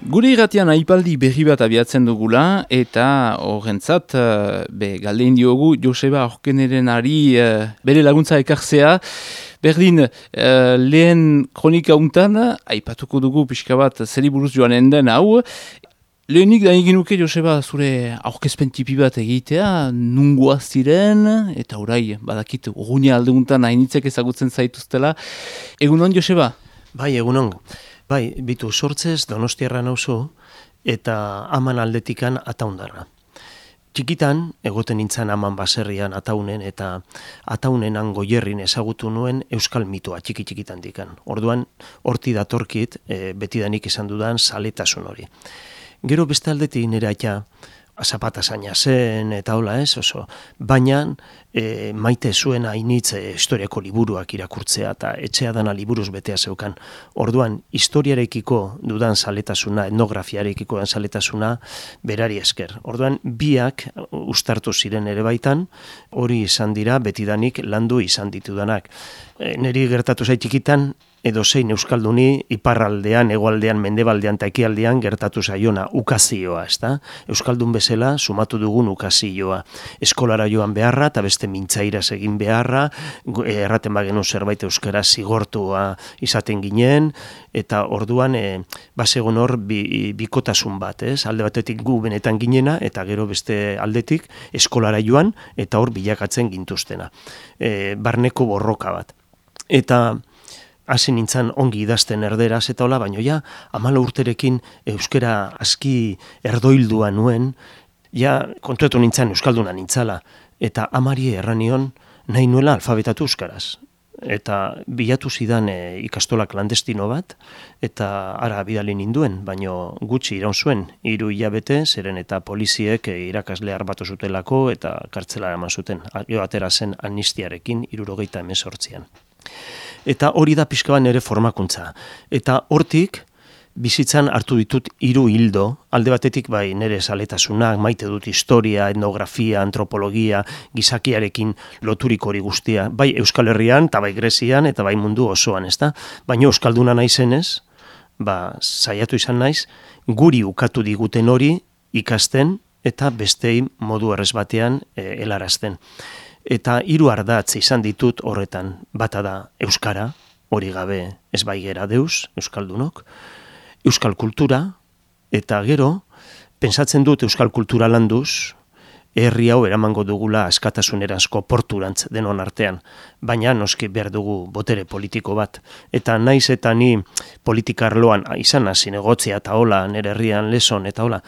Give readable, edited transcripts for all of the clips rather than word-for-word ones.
Gure irratian aipaldi berri bat abiatzen dugula, eta horrentzat, galdein diogu Joseba Aurkenerenari bere laguntza ekartzea. Berdin, lehen kronika untan, aipatuko dugu pixka bat zeri buruz joanen den hau. Lehenik da egin nuke, Joseba, zure aurkezpen tipi bat egitea, nungoaz ziren, eta orai, badakit, urrunia aldeuntan hainitzek ezagutzen zaituztela. Egunon, Joseba? Bai, egunon. Bai, bitu sortzez Donostiarra nauzu eta aman aldetikan Ataundarra. Txikitan, egoten nintzen aman baserrian Ataunen eta Ataunenan Goierrin ezagutu nuen euskal mitoa txiki-txikitan dikan. Orduan, horti datorkit, betidanik izan dudan zaletasun hori. Gero beste aldetik nire aita, zapata zaina zen eta hola ez, oso. Baina maite zuen hainitz historiako liburuak irakurtzea eta etxea dana liburuz betea zeukan. Orduan, historiarekiko dudan zaletasuna, etnografiarekiko dudan zaletasuna, berari esker. Orduan, biak uztartu ziren ere baitan, hori izan dira betidanik landu izan ditudanak. Neri gertatu zait txikitan, edo zein euskalduni iparraldean, hegoaldean, mendebaldean eta ekialdean gertatu zaiona ukazioa, ezta? Euskaldun bezala sumatu dugun ukazioa. Eskolara joan beharra eta beste mintzairaz egin beharra, erraten bagenu zerbait euskara zigortua izaten ginen, eta orduan basegon hor bikotasun bat, ez? Alde batetik gu benetan ginena, eta gero beste aldetik eskolara joan, eta hor bilakatzen gintuztena. Barneko borroka bat. Eta hasi nintzen ongi idazten erderaz eta hola, baina ja, 14 urterekin euskara aski erdoildua nuen, ja, kontuetu nintzen euskalduna nintzala, eta amari erranion nahi nuela alfabetatu euskaraz. Eta bilatu zidan ikastola klandestino bat, eta ara bidali ninduen, baino gutxi iraun zuen, 3 hilabete, zeren eta poliziek irakasle arbatu zutelako eta kartzela eman zuten. Jo atera zen amnistiarekin 78an. Eta hori da pixka bat nire formakuntza. Eta hortik, bizitzan hartu ditut 3 hildo, alde batetik bai nire zaletasunak, maite dut historia, etnografia, antropologia, gizakiarekin loturik hori guztia, bai Euskal Herrian, eta bai Grezian, eta bai mundu osoan, ezta? Baina euskalduna naizenez, saiatu izan naiz, guri ukatu diguten hori ikasten, eta bestei modu errez batean helarazten. Eta 3 ardatz izan ditut horretan, bata da euskara, hori gabe ez baigera deus, euskaldunok, euskal kultura, eta gero, pentsatzen dut euskal kultura landuz, herri hau eramango dugula askatasunerazko porturantz denon artean, baina noski behar dugu botere politiko bat. Eta naiz eta ni politika arloan izan hasi negotzia eta hola, nire herrian leson eta hola,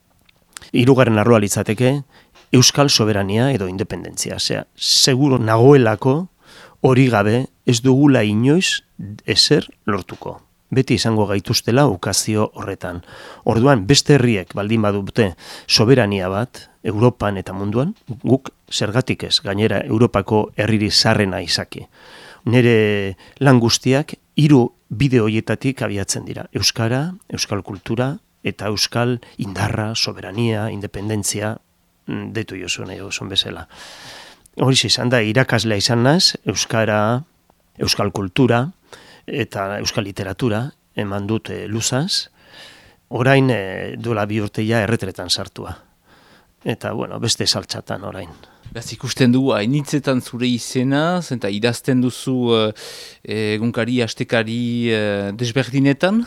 3. arloa litzateke, euskal soberania edo independentzia. Seguro nagoelako hori gabe ez dugula inoiz ezer lortuko. Beti izango gaituztela ukazio horretan. Orduan, beste herriek baldin badute soberania bat, Europan eta munduan, guk zergatik ez, gainera Europako herriri zarrena izaki. Nire lan guztiak 3 bide horietatik abiatzen dira. Euskara, euskal kultura eta euskal indarra, soberania, independentzia, deitu jozu nahi oson bezala. Hori izan da, irakaslea izan naz, euskara, euskal kultura eta euskal literatura eman dut luzaz. Orain duela 2 urteia erretretan sartua. Eta, bueno, beste saltxatan orain. Beraz ikusten dugu, hainitzetan zure izena, eta idazten duzu egunkari, astekari desberdinetan?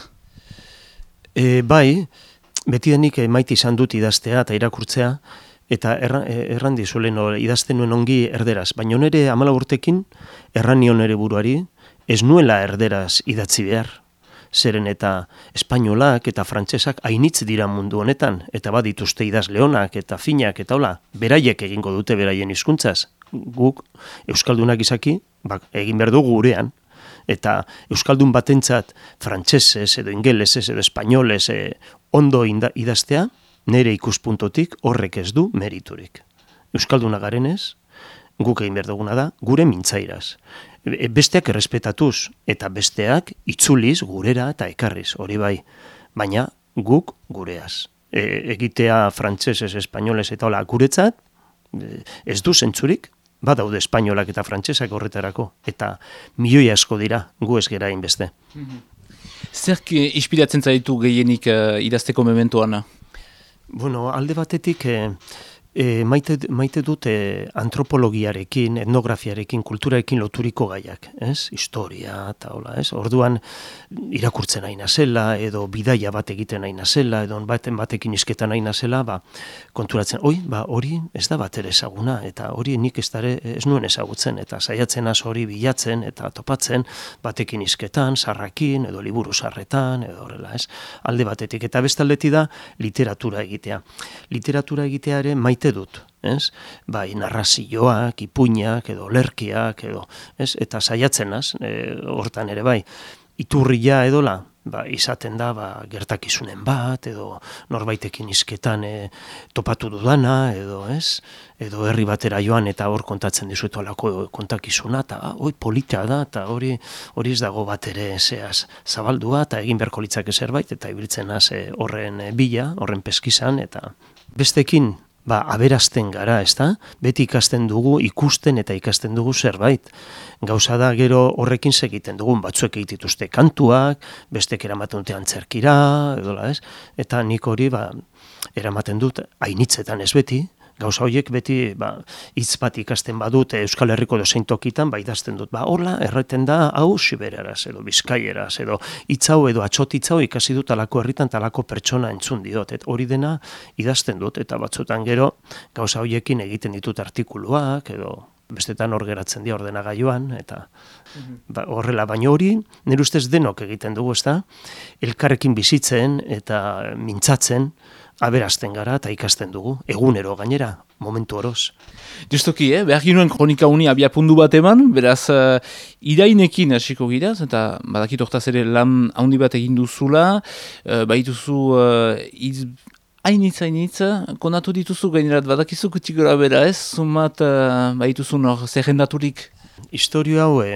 Bai, betidanik maite izan dut idaztea eta irakurtzea, eta erran dizuelen idazten nuen ongi erderaz. Baina nire 14 urtekin erran nion ere buruari, ez nuela erderaz idatzi behar. Zeren eta espainolak eta frantsesak hainitz dira mundu honetan, eta badituzte idazle onak eta finak eta hola, beraiek egingo dute beraien hizkuntzaz. Guk, euskaldunak izaki, egin behar dugu gurean. Eta euskaldun batentzat frantsesez edo ingelesez edo espainolez ondo idaztea, nire ikuspuntotik horrek ez du meriturik. Euskalduna garenez, guk egin behar duguna da, gure mintzairaz. Besteak errespetatuz, eta besteak itzuliz gurera eta ekarriz, hori bai. Baina guk gureaz. Egitea frantsesez, espainolez eta hola guretzat, ez du zentzurik, badaude espainolak eta frantsesak horretarako, eta milioi asko dira, gu ez gera hainbeste. Zerk inspiratzen zaitu gehienik idazteko mementoan? Bueno, alde batetik maite dut antropologiarekin, etnografiarekin, kulturarekin loturiko gaiak, ez? Historia eta hola, ez? Orduan irakurtzen nahi nazela, edo bidaia bat egiten nahi nazela, edo batekin isketan nahi nazela, konturatzen, hori ez da bat ere ezaguna, eta hori nik ez nuen ezagutzen, eta saiatzen az hori bilatzen, eta topatzen, batekin isketan, sarrakin, edo liburu sarretan, edo horrela, ez? Alde batetik, eta bestaldetik da literatura egitea. Literatura egitea ere maite dut, ez? Bai, narrazioak, ipuinak, edo lerkiak, edo, ez? Eta saiatzenaz, hortan ere bai, iturria edola, izaten da, gertakizunen bat, edo norbaitekin isketan topatu dudana, edo, ez? Edo herri batera joan eta hor kontatzen dizuetu alako kontakizuna, eta polita da, eta hori ez dago bat ere zehaz zabaldua, eta egin beharko litzake zerbait, eta ibiltzen az horren bila, horren peskizan, eta bestekin, aberazten gara, ezta? Beti ikasten dugu, ikusten eta ikasten dugu zerbait. Gauza da gero horrekin segiten dugun, batzuek egitituzte kantuak, bestek eramaten dute antzerkira, edola, ez? Eta nik hori, eramaten dut, hainitzetan ez beti, gauza horiek beti hitz bat ikasten badut Euskal Herriko dozein tokitan, idazten dut, horla, erraten da, hau Siberiaraz, edo Bizkaieraz, edo hitz hau edo atxotitz hau ikasi dut alako herritan, talako pertsona entzun diot, hori dena idazten dut, eta batzutan gero, gauza horiekin egiten ditut artikuluak, edo bestetan hor geratzen dira ordenagailuan, eta horrela, baina hori, nire ustez denok egiten dugu, ezta? Elkarrekin bizitzen eta mintzatzen, aberazten gara eta ikasten dugu, egunero gainera, momentu oroz. Justoki, behar ginoen kronika uni abiapundu bat eman, beraz irainekin hasiko giraz, eta badakit hortaz ere lan handi bat egin duzula, baituzu hainitz, konatu dituzu gainerat, badakizu kutik gora bera ez, zumat baituzu nor zerrendaturik? Historio hau,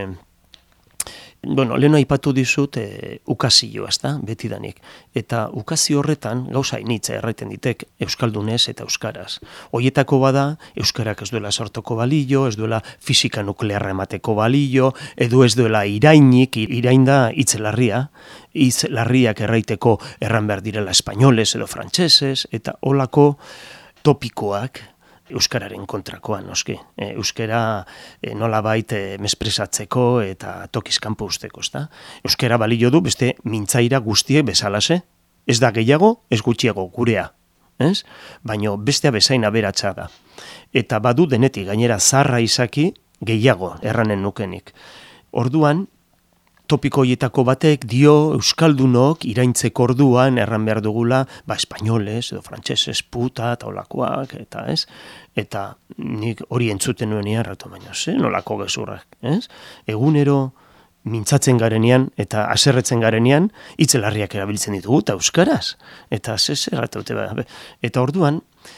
leheno aipatu dizut ukazioa, ezta, betidanik. Eta ukazio horretan, gauza hainitza erraiten ditek euskaldunez eta euskaraz. Hoietako bada, euskarak ez duela sortoko balio, ez duela fisika nuklearra emateko balio, edo ez duela irainik, irain da hitz larriak erraiteko erran behar direla espainoles edo frantsesez, eta holako topikoak, euskararen kontrakoan, noski. Euskara nolabait mespresatzeko eta tokiz kanpo usteko, ezta? Euskara balio du beste mintzaira guztiek bezalase, ez da gehiago, ez gutxiago gurea, ez? Baina bestea bezain aberatsa da. Eta badu denetik gainera zarra izaki gehiago erranen nukenik. Orduan, topiko horietako batek dio euskaldunok iraintzeko orduan erran behar dugula, espainoles edo frantsesez puta eta olakoak, eta ez? Eta nik hori entzuten nuen erratu baina, nolako gezurrak, ez? Egunero mintzatzen garenean eta haserretzen garenean hitzelarriak erabiltzen ditugu eta euskaraz. Eta erratu eta orduan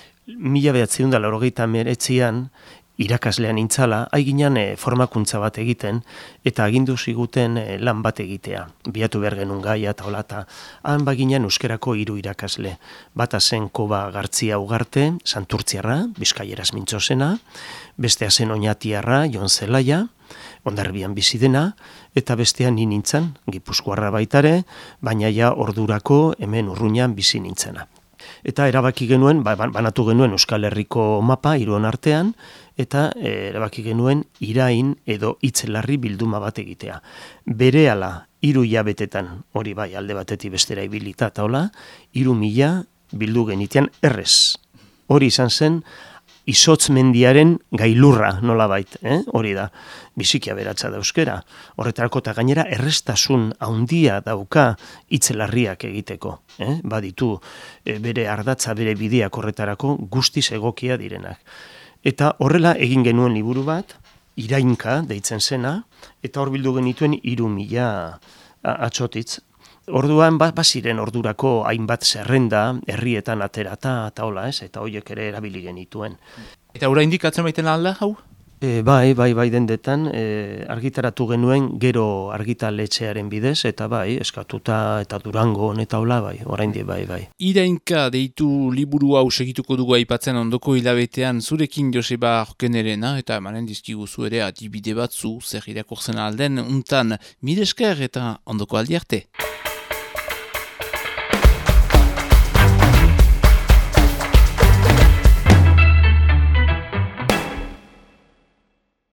1989an irakaslean intzala, haiginan formakuntza bat egiten, eta agindu ziguten lan bat egitea. Biatu behar genuen gaia eta hola, eta han baginan euskerako 3 irakasle. Bata zen Koba Gartzia Ugarte, Santurtziarra, Bizkaieraz mintzozena, bestea zen Oñatiarra, Jon Zelaia, Hondarribian bizi dena, eta bestean ni nintzen, Gipuzkoarra baitare, baina ja ordurako hemen Urruñan bizi nintzena. Eta erabaki genuen, banatu genuen Euskal Herriko mapa 3 artean, eta erabaki genuen irain edo hitzelarri bilduma bat egitea. Berehala 3 hilabetetan, hori bai alde batetik bestera ibilita eta hola, 3.000 bildu genitean errez. Hori izan zen, izotz mendiaren gailurra nolabait, hori da, biziki aberatsa da euskera. Horretarako eta gainera errestasun handia dauka hitzelarriak egiteko. Baditu bere ardatza, bere bideak horretarako guztiz egokia direnak. Eta horrela egin genuen liburu bat, Irainka deitzen zena, eta hor bildu genituen 3.000 atxotitz. Orduan, baziren ordurako hainbat zerrenda, herrietan aterata, eta hola ez, eta horiek ere erabili genituen. Eta oraindik atzen baiten alda, hau? Bai dendetan, argitaratu genuen gero argitaletxearen bidez, eta bai, eskatuta eta Durango eta hola, oraindik bai. Irainka deitu liburu hau segituko dugu aipatzen ondoko hilabetean zurekin Joseba Jorkenerena, eta emanen dizkiguzu ere adibide batzu zer irakurtzen alden, untan mire esker eta ondoko aldi arte.